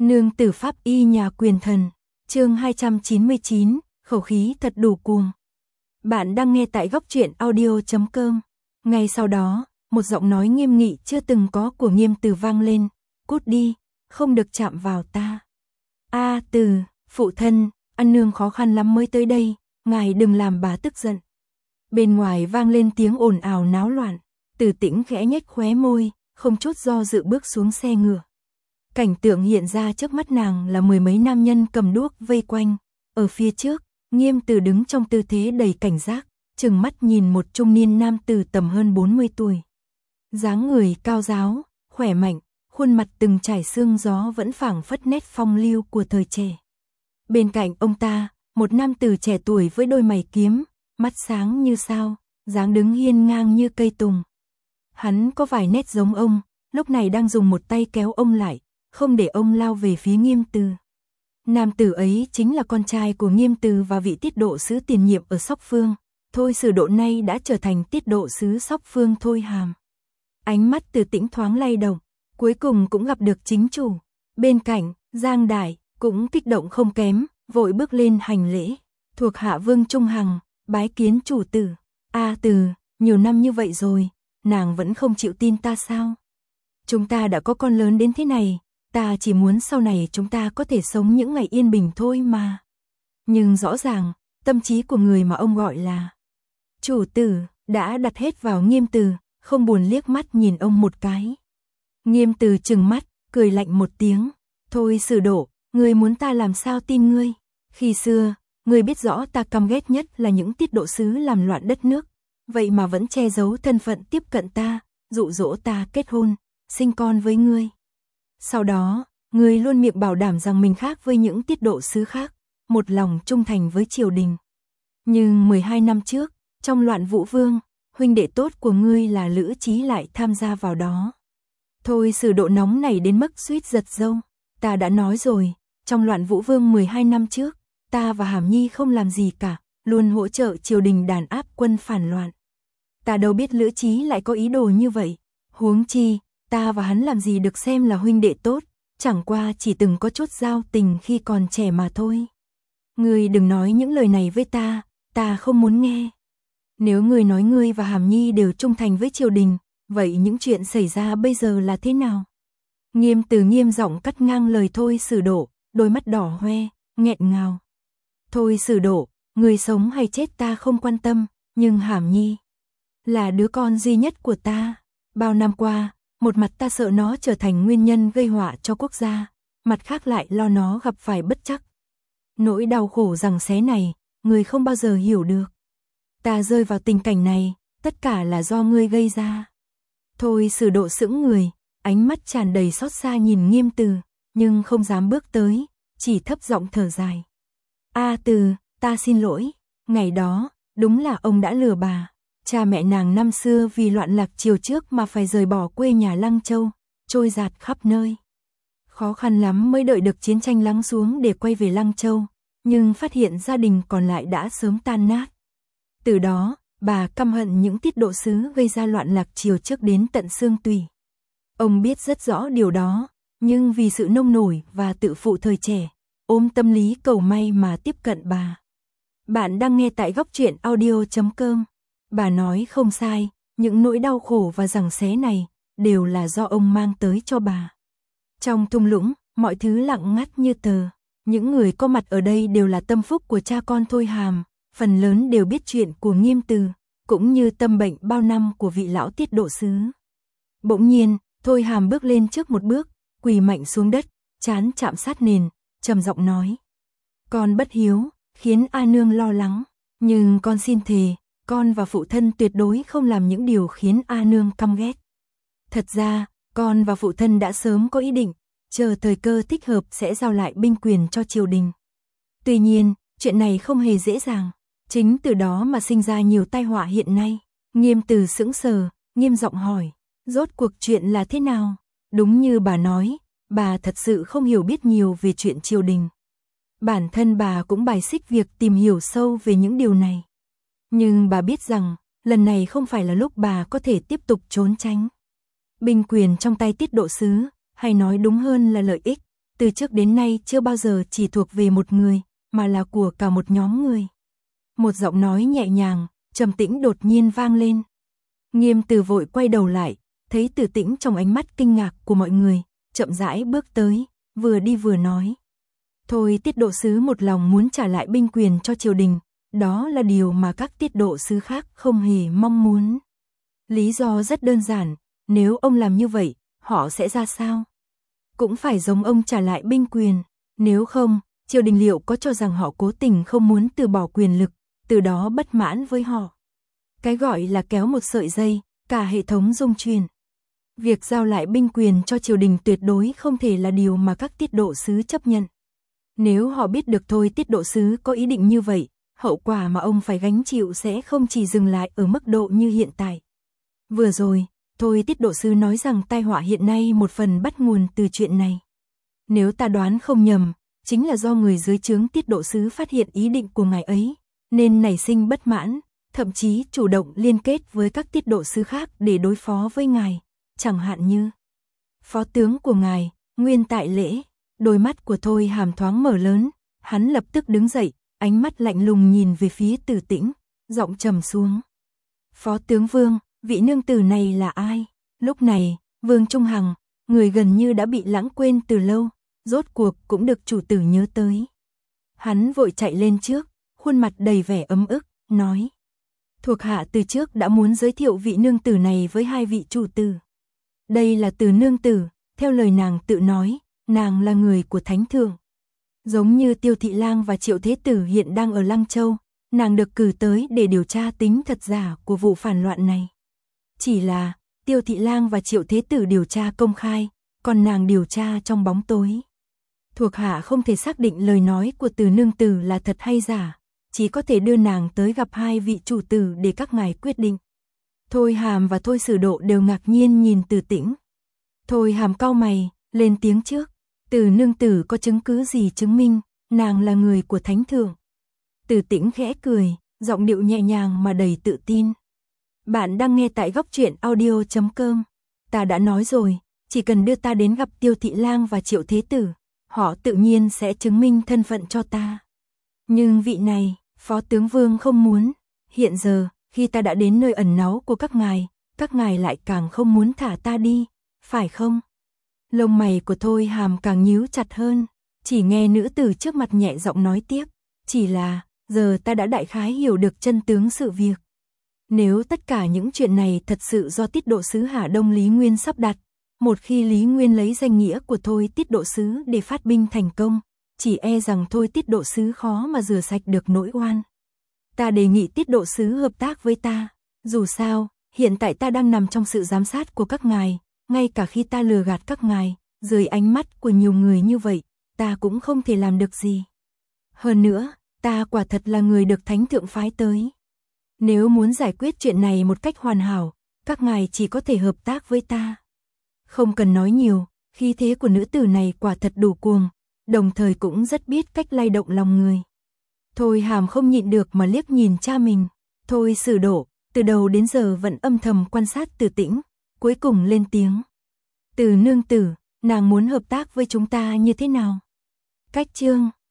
Nương tử pháp y nhà quyền thần, chương 299, khẩu khí thật đủ cuồng. Bạn đang nghe tại góc truyện audio.com. Ngay sau đó, một giọng nói nghiêm nghị chưa từng có của Nghiêm Từ vang lên, cút đi, không được chạm vào ta. A Từ, phụ thân, ăn nương khó khăn lắm mới tới đây, ngài đừng làm bà tức giận. Bên ngoài vang lên tiếng ồn ào náo loạn, Từ Tĩnh khẽ nhếch khóe môi, không chút do dự bước xuống xe ngựa. Cảnh tượng hiện ra trước mắt nàng là mười mấy nam nhân cầm đuốc vây quanh, ở phía trước, Nghiêm Từ đứng trong tư thế đầy cảnh giác, trừng mắt nhìn một trung niên nam tử tầm hơn 40 tuổi. Dáng người cao ráo, khỏe mạnh, khuôn mặt từng trải sương gió vẫn phảng phất nét phong lưu của thời trẻ. Bên cạnh ông ta, một nam tử trẻ tuổi với đôi mày kiếm, mắt sáng như sao, dáng đứng hiên ngang như cây tùng. Hắn có vài nét giống ông, lúc này đang dùng một tay kéo ông lại, không để ông lao về phía Nghiêm Từ. Nam tử ấy chính là con trai của Nghiêm Từ và vị tiết độ sứ tiền nhiệm ở Sóc Phương, Thôi Sử Độ nay đã trở thành tiết độ sứ Sóc Phương Thôi Hàm. Ánh mắt Từ Tĩnh thoáng lay động, cuối cùng cũng gặp được chính chủ. Bên cạnh, Giang Đại cũng kích động không kém, vội bước lên hành lễ. Thuộc hạ Vương Trung Hằng, bái kiến chủ tử. A Từ, nhiều năm như vậy rồi, nàng vẫn không chịu tin ta sao? Chúng ta đã có con lớn đến thế này, ta chỉ muốn sau này chúng ta có thể sống những ngày yên bình thôi mà. Nhưng rõ ràng, tâm trí của người mà ông gọi là chủ tử đã đặt hết vào Nghiêm Từ, không buồn liếc mắt nhìn ông một cái. Nghiêm Từ trừng mắt, cười lạnh một tiếng. Thôi Sử Độ, ngươi muốn ta làm sao tin ngươi? Khi xưa, ngươi biết rõ ta căm ghét nhất là những tiết độ sứ làm loạn đất nước, vậy mà vẫn che giấu thân phận tiếp cận ta, dụ dỗ ta kết hôn, sinh con với ngươi. Sau đó, ngươi luôn miệng bảo đảm rằng mình khác với những tiết độ sứ khác, một lòng trung thành với triều đình. Nhưng 12 năm trước, trong loạn Vũ Vương, huynh đệ tốt của ngươi là Lữ Chí lại tham gia vào đó. Thôi Sử Độ nóng nảy đến mức suýt giật râu. Ta đã nói rồi, trong loạn Vũ Vương 12 năm trước, ta và Hàm Nhi không làm gì cả, luôn hỗ trợ triều đình đàn áp quân phản loạn. Ta đâu biết Lữ Chí lại có ý đồ như vậy, huống chi, ta và hắn làm gì được xem là huynh đệ tốt, chẳng qua chỉ từng có chút giao tình khi còn trẻ mà thôi. Ngươi đừng nói những lời này với ta không muốn nghe. Nếu ngươi nói ngươi và Hàm Nhi đều trung thành với triều đình, vậy những chuyện xảy ra bây giờ là thế nào? Nghiêm Từ nghiêm giọng cắt ngang lời Thôi Sử Độ, đôi mắt đỏ hoe, nghẹn ngào. Thôi Sử Độ, ngươi sống hay chết ta không quan tâm, nhưng Hàm Nhi là đứa con duy nhất của ta. Bao năm qua, một mặt ta sợ nó trở thành nguyên nhân gây họa cho quốc gia, mặt khác lại lo nó gặp phải bất trắc. Nỗi đau khổ giằng xé này, ngươi không bao giờ hiểu được. Ta rơi vào tình cảnh này, tất cả là do ngươi gây ra. Thôi Sử Độ sững người, ánh mắt tràn đầy xót xa nhìn Nghiêm Từ, nhưng không dám bước tới, chỉ thấp giọng thở dài. A Từ, ta xin lỗi, ngày đó, đúng là ông đã lừa bà. Cha mẹ nàng năm xưa vì loạn lạc triều trước mà phải rời bỏ quê nhà Lăng Châu, trôi dạt khắp nơi. Khó khăn lắm mới đợi được chiến tranh lắng xuống để quay về Lăng Châu, nhưng phát hiện gia đình còn lại đã sớm tan nát. Từ đó, bà căm hận những tiết độ sứ gây ra loạn lạc triều trước đến tận xương tủy. Ông biết rất rõ điều đó, nhưng vì sự nông nổi và tự phụ thời trẻ, ôm tâm lý cầu may mà tiếp cận bà. Bạn đang nghe tại góc truyện audio.com. Bà nói không sai, những nỗi đau khổ và giằng xé này đều là do ông mang tới cho bà. Trong thung lũng, mọi thứ lặng ngắt như tờ. Những người có mặt ở đây đều là tâm phúc của cha con Thôi Hàm, phần lớn đều biết chuyện của Nghiêm Từ, cũng như tâm bệnh bao năm của vị lão tiết độ sứ. Bỗng nhiên, Thôi Hàm bước lên trước một bước, quỳ mạnh xuống đất, trán chạm sát nền, trầm giọng nói. Con bất hiếu, khiến A Nương lo lắng, nhưng con xin thề, con và phụ thân tuyệt đối không làm những điều khiến A Nương căm ghét. Thật ra, con và phụ thân đã sớm có ý định, chờ thời cơ thích hợp sẽ giao lại binh quyền cho triều đình. Tuy nhiên, chuyện này không hề dễ dàng, chính từ đó mà sinh ra nhiều tai họa hiện nay. Nghiêm Từ sững sờ, nghiêm giọng hỏi, rốt cuộc chuyện là thế nào? Đúng như bà nói, bà thật sự không hiểu biết nhiều về chuyện triều đình. Bản thân bà cũng bài xích việc tìm hiểu sâu về những điều này. Nhưng bà biết rằng, lần này không phải là lúc bà có thể tiếp tục trốn tránh. Binh quyền trong tay tiết độ sứ, hay nói đúng hơn là lợi ích, từ trước đến nay chưa bao giờ chỉ thuộc về một người, mà là của cả một nhóm người. Một giọng nói nhẹ nhàng, trầm tĩnh đột nhiên vang lên. Nghiêm Từ vội quay đầu lại, thấy Từ Tĩnh trong ánh mắt kinh ngạc của mọi người, chậm rãi bước tới, vừa đi vừa nói. Thôi tiết độ sứ một lòng muốn trả lại binh quyền cho triều đình, đó là điều mà các tiết độ sứ khác không hề mong muốn. Lý do rất đơn giản, nếu ông làm như vậy, họ sẽ ra sao? Cũng phải giống ông trả lại binh quyền, nếu không, triều đình liệu có cho rằng họ cố tình không muốn từ bỏ quyền lực, từ đó bất mãn với họ. Cái gọi là kéo một sợi dây, cả hệ thống rung chuyển. Việc giao lại binh quyền cho triều đình tuyệt đối không thể là điều mà các tiết độ sứ chấp nhận. Nếu họ biết được Thôi tiết độ sứ có ý định như vậy, hậu quả mà ông phải gánh chịu sẽ không chỉ dừng lại ở mức độ như hiện tại. Vừa rồi, Thôi tiết độ sứ nói rằng tai họa hiện nay một phần bắt nguồn từ chuyện này. Nếu ta đoán không nhầm, chính là do người dưới trướng tiết độ sứ phát hiện ý định của ngài ấy, nên nảy sinh bất mãn, thậm chí chủ động liên kết với các tiết độ sứ khác để đối phó với ngài, chẳng hạn như phó tướng của ngài, Nguyên Tại Lễ. Đôi mắt của Thôi Hàm thoáng mở lớn, hắn lập tức đứng dậy, ánh mắt lạnh lùng nhìn về phía Từ Tĩnh, giọng trầm xuống. Phó tướng Vương, vị nương tử này là ai? Lúc này, Vương Trung Hằng, người gần như đã bị lãng quên từ lâu, rốt cuộc cũng được chủ tử nhớ tới. Hắn vội chạy lên trước, khuôn mặt đầy vẻ ấm ức, nói. Thuộc hạ từ trước đã muốn giới thiệu vị nương tử này với hai vị chủ tử. Đây là Từ nương tử, theo lời nàng tự nói, nàng là người của Thánh Thượng. Giống như Tiêu Thị Lang và Triệu Thế Tử hiện đang ở Lăng Châu, nàng được cử tới để điều tra tính thật giả của vụ phản loạn này. Chỉ là, Tiêu Thị Lang và Triệu Thế Tử điều tra công khai, còn nàng điều tra trong bóng tối. Thuộc hạ không thể xác định lời nói của Từ nương tử là thật hay giả, chỉ có thể đưa nàng tới gặp hai vị chủ tử để các ngài quyết định. Thôi Hàm và Thôi Sử Độ đều ngạc nhiên nhìn Từ Tĩnh. Thôi Hàm cau mày, lên tiếng trước. Từ nương tử có chứng cứ gì chứng minh nàng là người của Thánh Thượng? Từ Tĩnh khẽ cười, giọng điệu nhẹ nhàng mà đầy tự tin. Bạn đang nghe tại góc truyện audio.com. Ta đã nói rồi, chỉ cần đưa ta đến gặp Tiêu Thị Lang và Triệu Thế Tử, họ tự nhiên sẽ chứng minh thân phận cho ta. Nhưng vị này, Phó tướng Vương không muốn. Hiện giờ, khi ta đã đến nơi ẩn náu của các ngài lại càng không muốn thả ta đi, phải không? Lông mày của Thôi Hàm càng nhíu chặt hơn, chỉ nghe nữ tử trước mặt nhẹ giọng nói tiếp, chỉ là, giờ ta đã đại khái hiểu được chân tướng sự việc. Nếu tất cả những chuyện này thật sự do tiết độ sứ Hà Đông Lý Nguyên sắp đặt, một khi Lý Nguyên lấy danh nghĩa của Thôi tiết độ sứ để phát binh thành công, chỉ e rằng Thôi tiết độ sứ khó mà rửa sạch được nỗi oan. Ta đề nghị tiết độ sứ hợp tác với ta, dù sao, hiện tại ta đang nằm trong sự giám sát của các ngài. Ngay cả khi ta lừa gạt các ngài, dưới ánh mắt của nhiều người như vậy, ta cũng không thể làm được gì. Hơn nữa, ta quả thật là người được Thánh Thượng phái tới. Nếu muốn giải quyết chuyện này một cách hoàn hảo, các ngài chỉ có thể hợp tác với ta. Không cần nói nhiều, khí thế của nữ tử này quả thật đủ cuồng, đồng thời cũng rất biết cách lay động lòng người. Thôi Hàm không nhịn được mà liếc nhìn cha mình. Thôi Sử Độ, từ đầu đến giờ vẫn âm thầm quan sát Từ Tĩnh. Cuối cùng lên tiếng. Từ nương tử, nàng muốn hợp tác với chúng ta như thế nào? Cách chương